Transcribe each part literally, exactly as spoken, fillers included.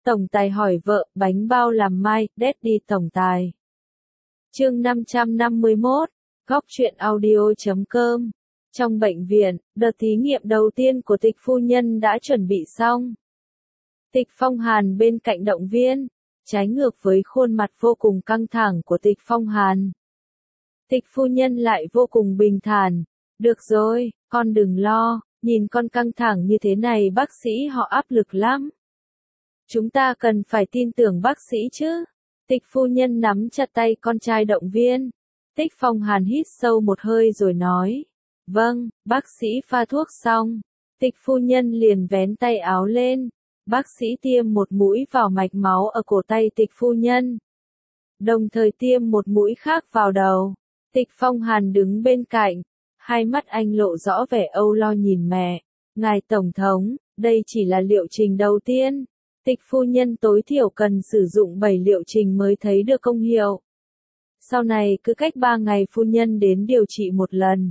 Tổng tài hỏi vợ, bánh bao làm mai, Daddy tổng tài. Chương năm trăm năm mươi mốt, góc truyện audio chấm com. Trong bệnh viện, đợt thí nghiệm đầu tiên của Tịch phu nhân đã chuẩn bị xong. Tịch Phong Hàn bên cạnh động viên, trái ngược với khuôn mặt vô cùng căng thẳng của Tịch Phong Hàn. Tịch phu nhân lại vô cùng bình thản, được rồi, con đừng lo, nhìn con căng thẳng như thế này bác sĩ họ áp lực lắm. Chúng ta cần phải tin tưởng bác sĩ chứ. Tịch phu nhân nắm chặt tay con trai động viên. Tịch Phong Hàn hít sâu một hơi rồi nói. Vâng, bác sĩ pha thuốc xong. Tịch phu nhân liền vén tay áo lên. Bác sĩ tiêm một mũi vào mạch máu ở cổ tay tịch phu nhân. Đồng thời tiêm một mũi khác vào đầu. Tịch Phong Hàn đứng bên cạnh. Hai mắt anh lộ rõ vẻ âu lo nhìn mẹ. Ngài Tổng thống, đây chỉ là liệu trình đầu tiên. Tịch phu nhân tối thiểu cần sử dụng bảy liệu trình mới thấy được công hiệu. Sau này cứ cách ba ngày phu nhân đến điều trị một lần.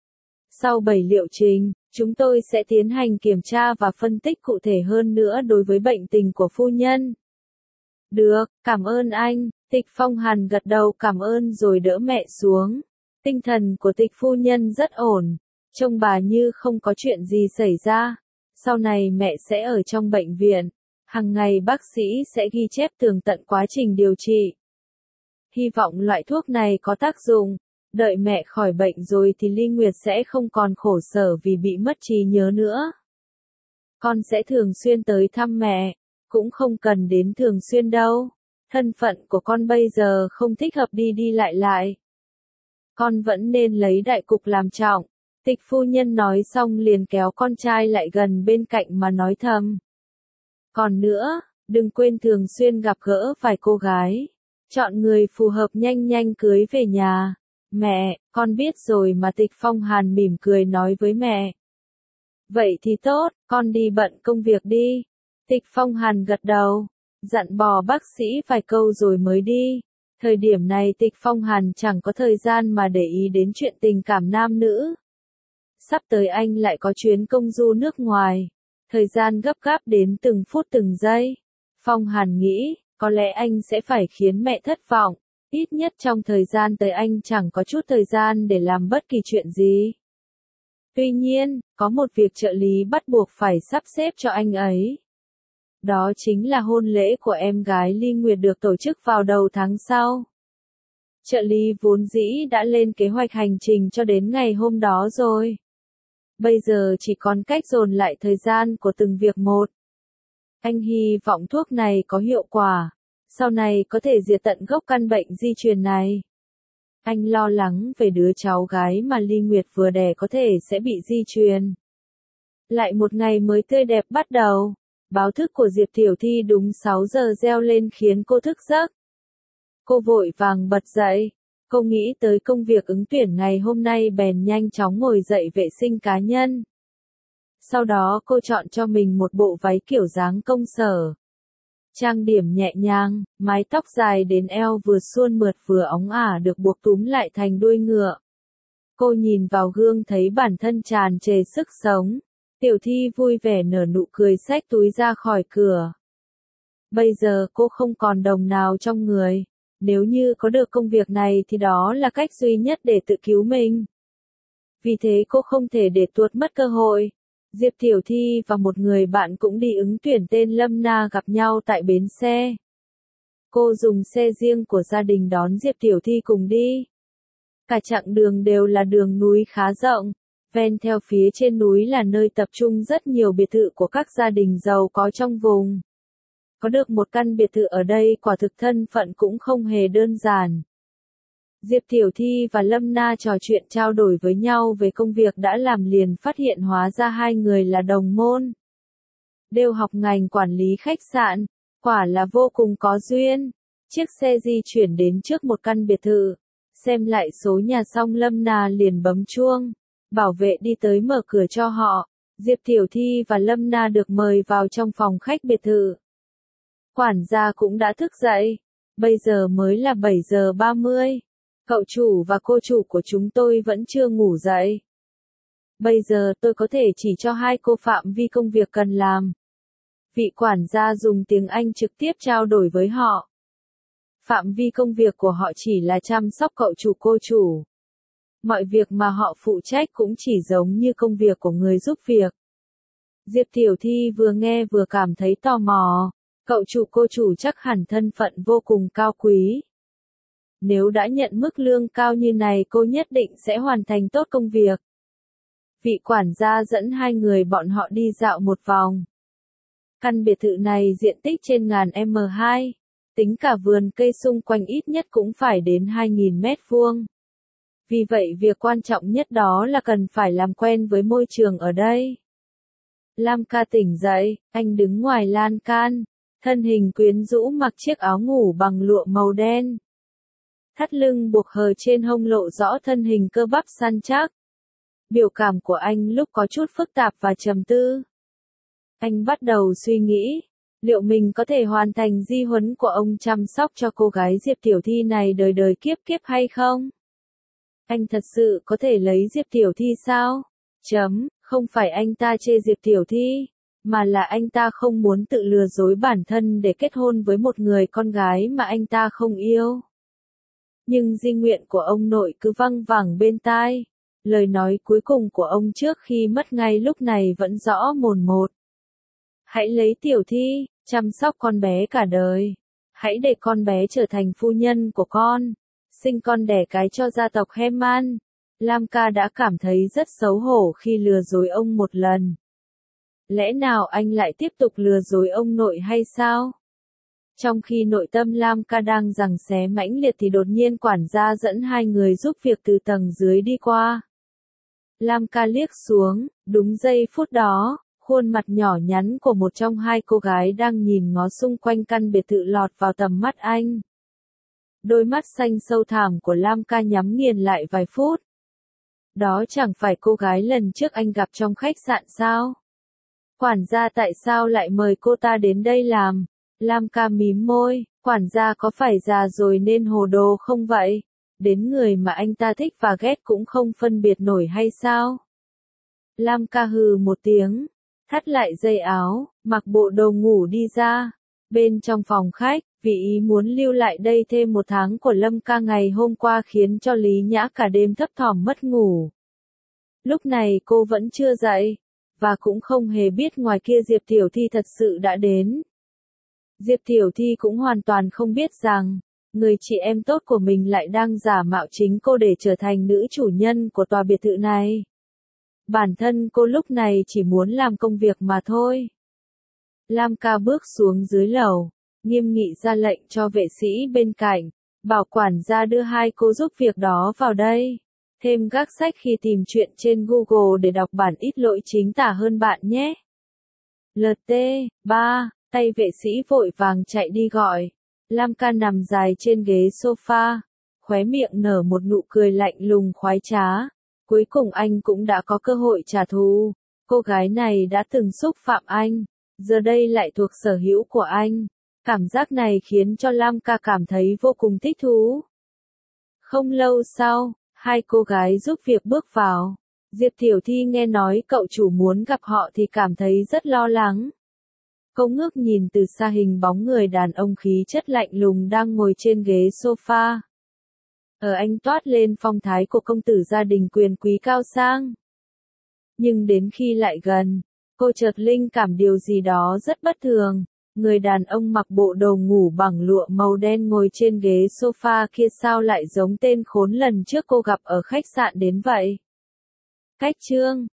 Sau bảy liệu trình, chúng tôi sẽ tiến hành kiểm tra và phân tích cụ thể hơn nữa đối với bệnh tình của phu nhân. Được, cảm ơn anh. Tịch Phong Hàn gật đầu cảm ơn rồi đỡ mẹ xuống. Tinh thần của tịch phu nhân rất ổn, trông bà như không có chuyện gì xảy ra. Sau này mẹ sẽ ở trong bệnh viện. Hàng ngày bác sĩ sẽ ghi chép tường tận quá trình điều trị. Hy vọng loại thuốc này có tác dụng. Đợi mẹ khỏi bệnh rồi thì Ly Nguyệt sẽ không còn khổ sở vì bị mất trí nhớ nữa. Con sẽ thường xuyên tới thăm mẹ. Cũng không cần đến thường xuyên đâu. Thân phận của con bây giờ không thích hợp đi đi lại lại. Con vẫn nên lấy đại cục làm trọng. Tịch phu nhân nói xong liền kéo con trai lại gần bên cạnh mà nói thầm. Còn nữa, đừng quên thường xuyên gặp gỡ vài cô gái. Chọn người phù hợp nhanh nhanh cưới về nhà. Mẹ, con biết rồi mà. Tịch Phong Hàn mỉm cười nói với mẹ. Vậy thì tốt, con đi bận công việc đi. Tịch Phong Hàn gật đầu, dặn bò bác sĩ vài câu rồi mới đi. Thời điểm này Tịch Phong Hàn chẳng có thời gian mà để ý đến chuyện tình cảm nam nữ. Sắp tới anh lại có chuyến công du nước ngoài. Thời gian gấp gáp đến từng phút từng giây. Phong Hàn nghĩ, có lẽ anh sẽ phải khiến mẹ thất vọng. Ít nhất trong thời gian tới anh chẳng có chút thời gian để làm bất kỳ chuyện gì. Tuy nhiên, có một việc trợ lý bắt buộc phải sắp xếp cho anh ấy. Đó chính là hôn lễ của em gái Ly Nguyệt được tổ chức vào đầu tháng sau. Trợ lý vốn dĩ đã lên kế hoạch hành trình cho đến ngày hôm đó rồi. Bây giờ chỉ còn cách dồn lại thời gian của từng việc một. Anh hy vọng thuốc này có hiệu quả. Sau này có thể diệt tận gốc căn bệnh di truyền này. Anh lo lắng về đứa cháu gái mà Ly Nguyệt vừa đẻ có thể sẽ bị di truyền. Lại một ngày mới tươi đẹp bắt đầu. Báo thức của Diệp Tiểu Thi đúng sáu giờ reo lên khiến cô thức giấc. Cô vội vàng bật dậy. Cô nghĩ tới công việc ứng tuyển ngày hôm nay bèn nhanh chóng ngồi dậy vệ sinh cá nhân. Sau đó cô chọn cho mình một bộ váy kiểu dáng công sở. Trang điểm nhẹ nhàng, mái tóc dài đến eo vừa suôn mượt vừa óng ả được buộc túm lại thành đuôi ngựa. Cô nhìn vào gương thấy bản thân tràn trề sức sống. Tiểu Thi vui vẻ nở nụ cười xách túi ra khỏi cửa. Bây giờ cô không còn đồng nào trong người. Nếu như có được công việc này thì đó là cách duy nhất để tự cứu mình. Vì thế cô không thể để tuột mất cơ hội. Diệp Tiểu Thi và một người bạn cũng đi ứng tuyển tên Lâm Na gặp nhau tại bến xe. Cô dùng xe riêng của gia đình đón Diệp Tiểu Thi cùng đi. Cả chặng đường đều là đường núi khá rộng. Ven theo phía trên núi là nơi tập trung rất nhiều biệt thự của các gia đình giàu có trong vùng. Có được một căn biệt thự ở đây quả thực thân phận cũng không hề đơn giản. Diệp Tiểu Thi và Lâm Na trò chuyện trao đổi với nhau về công việc đã làm liền phát hiện hóa ra hai người là đồng môn. Đều học ngành quản lý khách sạn, quả là vô cùng có duyên. Chiếc xe di chuyển đến trước một căn biệt thự. Xem lại số nhà xong Lâm Na liền bấm chuông. Bảo vệ đi tới mở cửa cho họ. Diệp Tiểu Thi và Lâm Na được mời vào trong phòng khách biệt thự. Quản gia cũng đã thức dậy. Bây giờ mới là bảy giờ ba mươi. Cậu chủ và cô chủ của chúng tôi vẫn chưa ngủ dậy. Bây giờ tôi có thể chỉ cho hai cô phạm vi công việc cần làm. Vị quản gia dùng tiếng Anh trực tiếp trao đổi với họ. Phạm vi công việc của họ chỉ là chăm sóc cậu chủ cô chủ. Mọi việc mà họ phụ trách cũng chỉ giống như công việc của người giúp việc. Diệp Tiểu Thi vừa nghe vừa cảm thấy tò mò. Cậu chủ cô chủ chắc hẳn thân phận vô cùng cao quý. Nếu đã nhận mức lương cao như này cô nhất định sẽ hoàn thành tốt công việc. Vị quản gia dẫn hai người bọn họ đi dạo một vòng. Căn biệt thự này diện tích trên ngàn mét vuông, tính cả vườn cây xung quanh ít nhất cũng phải đến hai nghìn mét vuông. Vì vậy việc quan trọng nhất đó là cần phải làm quen với môi trường ở đây. Lam Ca tỉnh dậy, anh đứng ngoài lan can, thân hình quyến rũ mặc chiếc áo ngủ bằng lụa màu đen. Thắt lưng buộc hờ trên hông lộ rõ thân hình cơ bắp săn chắc. Biểu cảm của anh lúc có chút phức tạp và trầm tư. Anh bắt đầu suy nghĩ, liệu mình có thể hoàn thành di huấn của ông chăm sóc cho cô gái Diệp Tiểu Thi này đời đời kiếp kiếp hay không? Anh thật sự có thể lấy Diệp Tiểu Thi sao? Chấm, không phải anh ta chê Diệp Tiểu Thi, mà là anh ta không muốn tự lừa dối bản thân để kết hôn với một người con gái mà anh ta không yêu. Nhưng di nguyện của ông nội cứ văng vẳng bên tai. Lời nói cuối cùng của ông trước khi mất ngay lúc này vẫn rõ mồn một. Hãy lấy Tiểu Thi, chăm sóc con bé cả đời. Hãy để con bé trở thành phu nhân của con. Sinh con đẻ cái cho gia tộc Heman. Lam Ca đã cảm thấy rất xấu hổ khi lừa dối ông một lần. Lẽ nào anh lại tiếp tục lừa dối ông nội hay sao? Trong khi nội tâm Lam Ca đang giằng xé mãnh liệt thì đột nhiên quản gia dẫn hai người giúp việc từ tầng dưới đi qua. Lam Ca liếc xuống, đúng giây phút đó, khuôn mặt nhỏ nhắn của một trong hai cô gái đang nhìn ngó xung quanh căn biệt thự lọt vào tầm mắt anh. Đôi mắt xanh sâu thẳm của Lam Ca nhắm nghiền lại vài phút. Đó chẳng phải cô gái lần trước anh gặp trong khách sạn sao? Quản gia tại sao lại mời cô ta đến đây làm? Lam Ca mím môi, quản gia có phải già rồi nên hồ đồ không vậy? Đến người mà anh ta thích và ghét cũng không phân biệt nổi hay sao? Lam Ca hừ một tiếng, thắt lại dây áo, mặc bộ đồ ngủ đi ra. Bên trong phòng khách, vì ý muốn lưu lại đây thêm một tháng của Lâm Ca ngày hôm qua khiến cho Lý Nhã cả đêm thấp thỏm mất ngủ. Lúc này cô vẫn chưa dậy, và cũng không hề biết ngoài kia Diệp Tiểu Thi thật sự đã đến. Diệp Tiểu Thi cũng hoàn toàn không biết rằng, người chị em tốt của mình lại đang giả mạo chính cô để trở thành nữ chủ nhân của tòa biệt thự này. Bản thân cô lúc này chỉ muốn làm công việc mà thôi. Lam Ca bước xuống dưới lầu, nghiêm nghị ra lệnh cho vệ sĩ bên cạnh, bảo quản gia đưa hai cô giúp việc đó vào đây. Thêm gác sách khi tìm chuyện trên Google để đọc bản ít lỗi chính tả hơn bạn nhé. lờ tê ba, tay vệ sĩ vội vàng chạy đi gọi. Lam Ca nằm dài trên ghế sofa, khóe miệng nở một nụ cười lạnh lùng khoái trá. Cuối cùng anh cũng đã có cơ hội trả thù. Cô gái này đã từng xúc phạm anh, giờ đây lại thuộc sở hữu của anh. Cảm giác này khiến cho Lam Ca cảm thấy vô cùng thích thú. Không lâu sau, hai cô gái giúp việc bước vào. Diệp Tiểu Thi nghe nói cậu chủ muốn gặp họ thì cảm thấy rất lo lắng. Cô ngước nhìn từ xa hình bóng người đàn ông khí chất lạnh lùng đang ngồi trên ghế sofa. Ở anh toát lên phong thái của công tử gia đình quyền quý cao sang. Nhưng đến khi lại gần, cô chợt linh cảm điều gì đó rất bất thường. Người đàn ông mặc bộ đồ ngủ bằng lụa màu đen ngồi trên ghế sofa kia sao lại giống tên khốn lần trước cô gặp ở khách sạn đến vậy? Cách chương